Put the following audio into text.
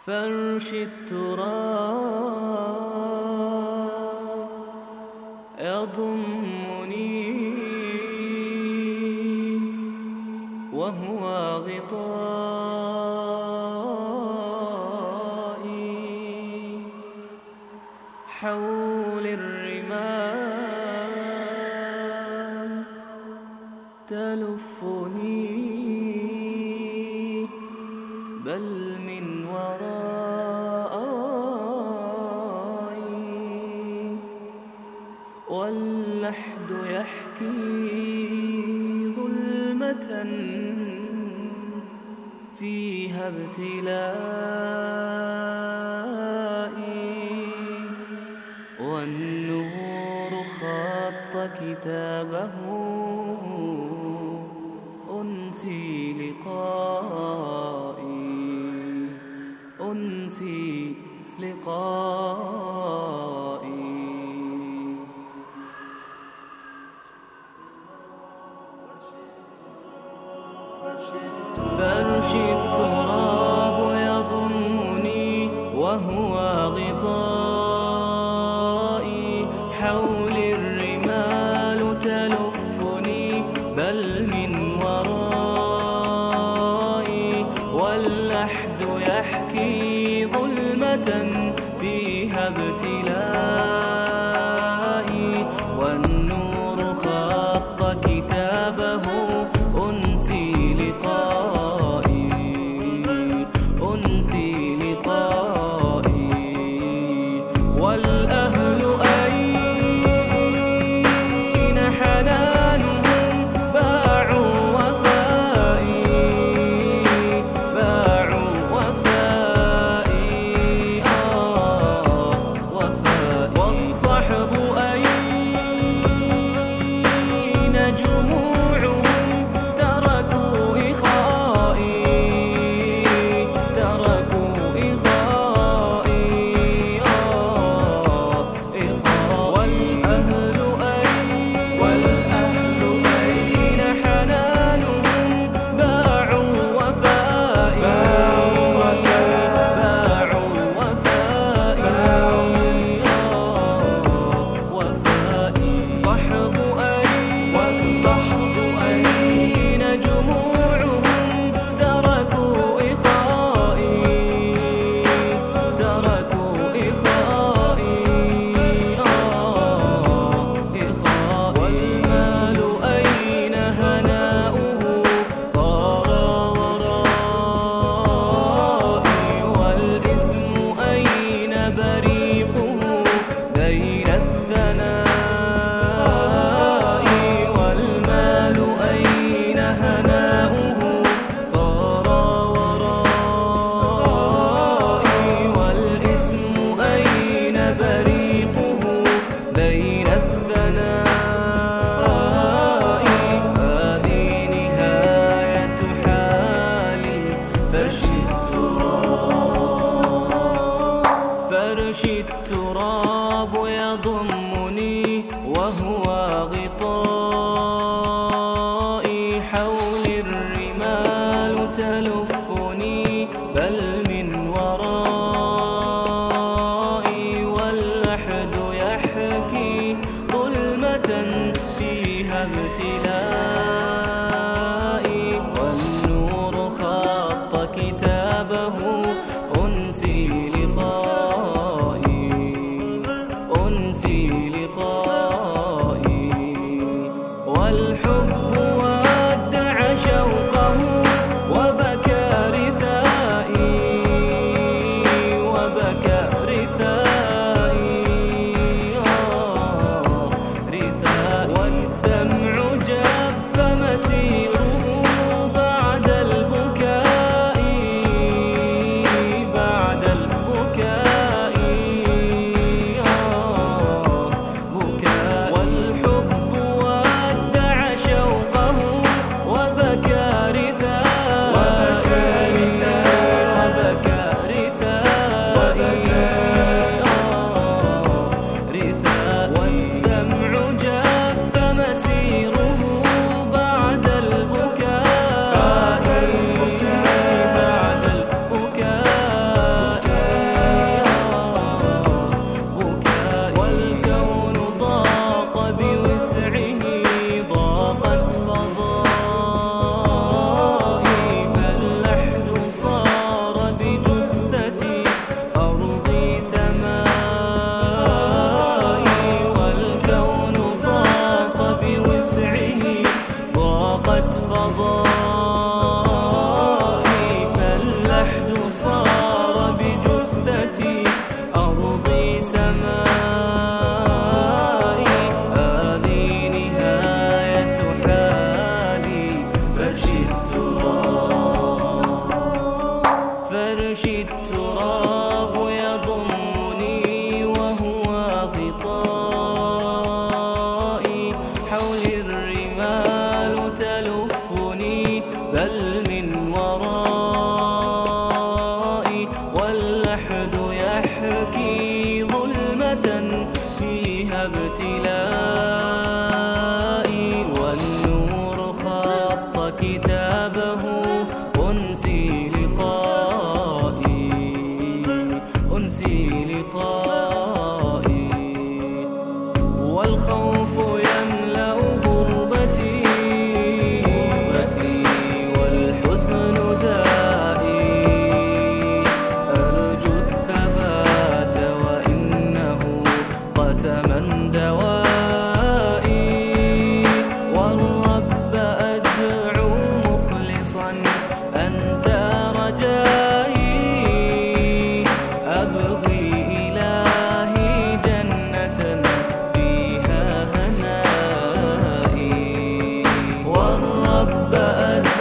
فرش التراب يضمني وهو غطائي حول الرمال تلفني بل من ورائي واللحد يحكي ظلمة فيها ابتلائي والنور خط كتابه أنسي لقائي أنسي لقائي فرش التراب يضمني وهو غطائي حول الرمال تلفني بل من ورائي واللحد يحكي ظلمة فيها ابتلائي والنور خط كتابه أنسي لقائي أنسي لقائي والأهل أين حنانهم باعوا وفائي باعوا وفائي وفائي والصحب أين جموعهم تركوا إخائي تركوا إخائي والأهل أين حنانهم باعوا وفائي باعوا وفائي وفائي صحب والصحب أين جموعهم تركوا إخائي تركوا إخائي والمال أين هناؤه صار ورائي والاسم أين بريقه بين الثناء والمال أين هناؤه صار ورائي والاسم أين بريقه بين الثناء هذه نهاية حالي فرش التراب يضمني وهو غطائي حول الرمال تلفني بل من ورائي واللحد يحكي ظلمة فيها ابتلائي والنور خط كتابه أنسي لقائي أنسي لقائي والحب ودع شوقه وبكى رثائي وبكى رثائي والدمع جف مسيره بعد البكاء صارت فضائي، فاللحد صار بجثتي، أرضي سمائي، هذه نهاية حالي. فرشي التراب يضمني وهو غطائي، حولي الرمال تلفني بل من ورائي، واللحد يحكي ظلمة فيها ابتلائي، والنور خط كتابه أنسي لقائي، والخوف يملأ غربتي، والحزن دائي، أرجو الثبات وإنه قسما دوائي، والرب أدعو مخلصا أنت رجائي، أبغي إلهي جنة فيها هنائي، والرب